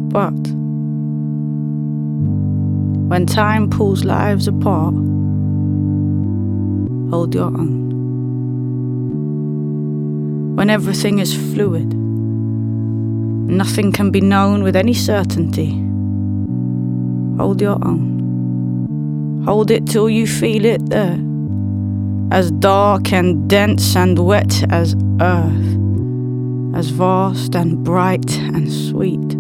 But when time pulls lives apart, hold your own. When everything is fluid, nothing can be known with any certainty, hold your own. Hold it till you feel it there, as dark and dense and wet as earth, as vast and bright and sweet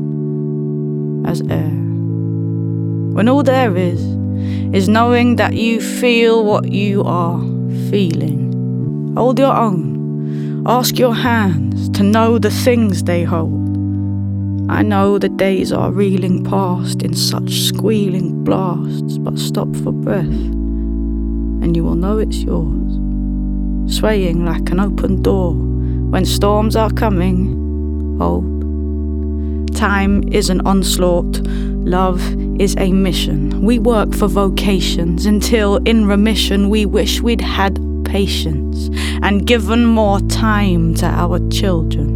as air. When all there is knowing that you feel what you are feeling, hold your own. Ask your hands to know the things they hold. I know the days are reeling past in such squealing blasts, but stop for breath, and you will know it's yours, swaying like an open door. When storms are coming, hold. Time is an onslaught, love is a mission. We work for vocations until in remission we wish we'd had patience and given more time to our children.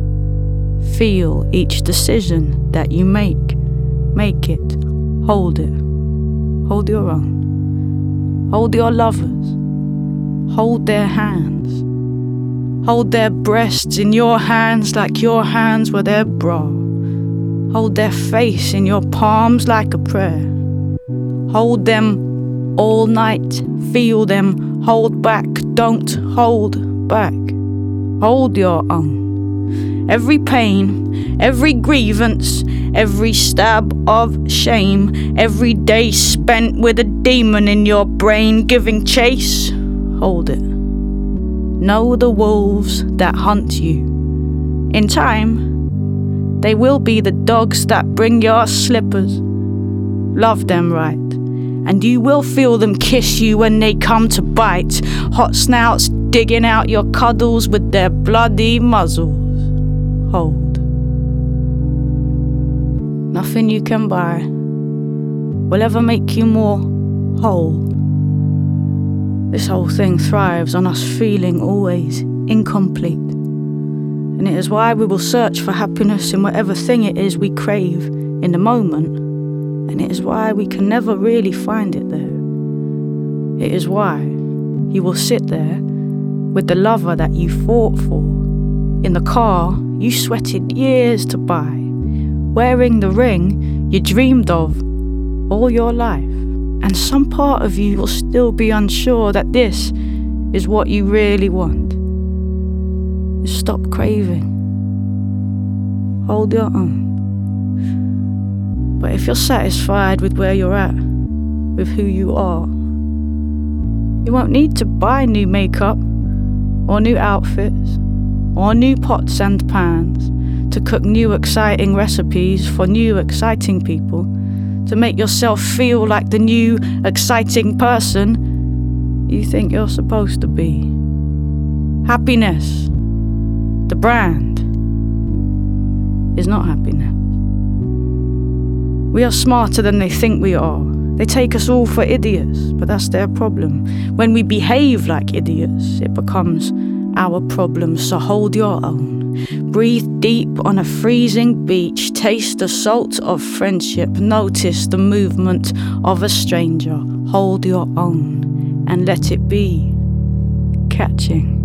Feel each decision that you make it, hold it, hold your own. Hold your lovers, hold their hands, hold their breasts in your hands like your hands were their bra. Hold their face in your palms like a prayer. Hold them all night, feel them, hold back, don't hold back. Hold your own. Every pain, every grievance, every stab of shame, every day spent with a demon in your brain giving chase, hold it. Know the wolves that hunt you. In time, they will be the dogs that bring your slippers. Love them right, and you will feel them kiss you when they come to bite. Hot snouts digging out your cuddles with their bloody muzzles. Hold. Nothing you can buy will ever make you more whole. This whole thing thrives on us feeling always incomplete. And it is why we will search for happiness in whatever thing it is we crave in the moment. And it is why we can never really find it there. It is why you will sit there with the lover that you fought for, in the car you sweated years to buy, wearing the ring you dreamed of all your life. And some part of you will still be unsure that this is what you really want. Stop craving. Hold your own. But if you're satisfied with where you're at, with who you are, you won't need to buy new makeup, or new outfits, or new pots and pans to cook new exciting recipes for new exciting people, to make yourself feel like the new exciting person you think you're supposed to be. Happiness, the brand, is not happiness. We are smarter than they think we are. They take us all for idiots, but that's their problem. When we behave like idiots, it becomes our problem, so hold your own. Breathe deep on a freezing beach, taste the salt of friendship, notice the movement of a stranger. Hold your own and let it be catching.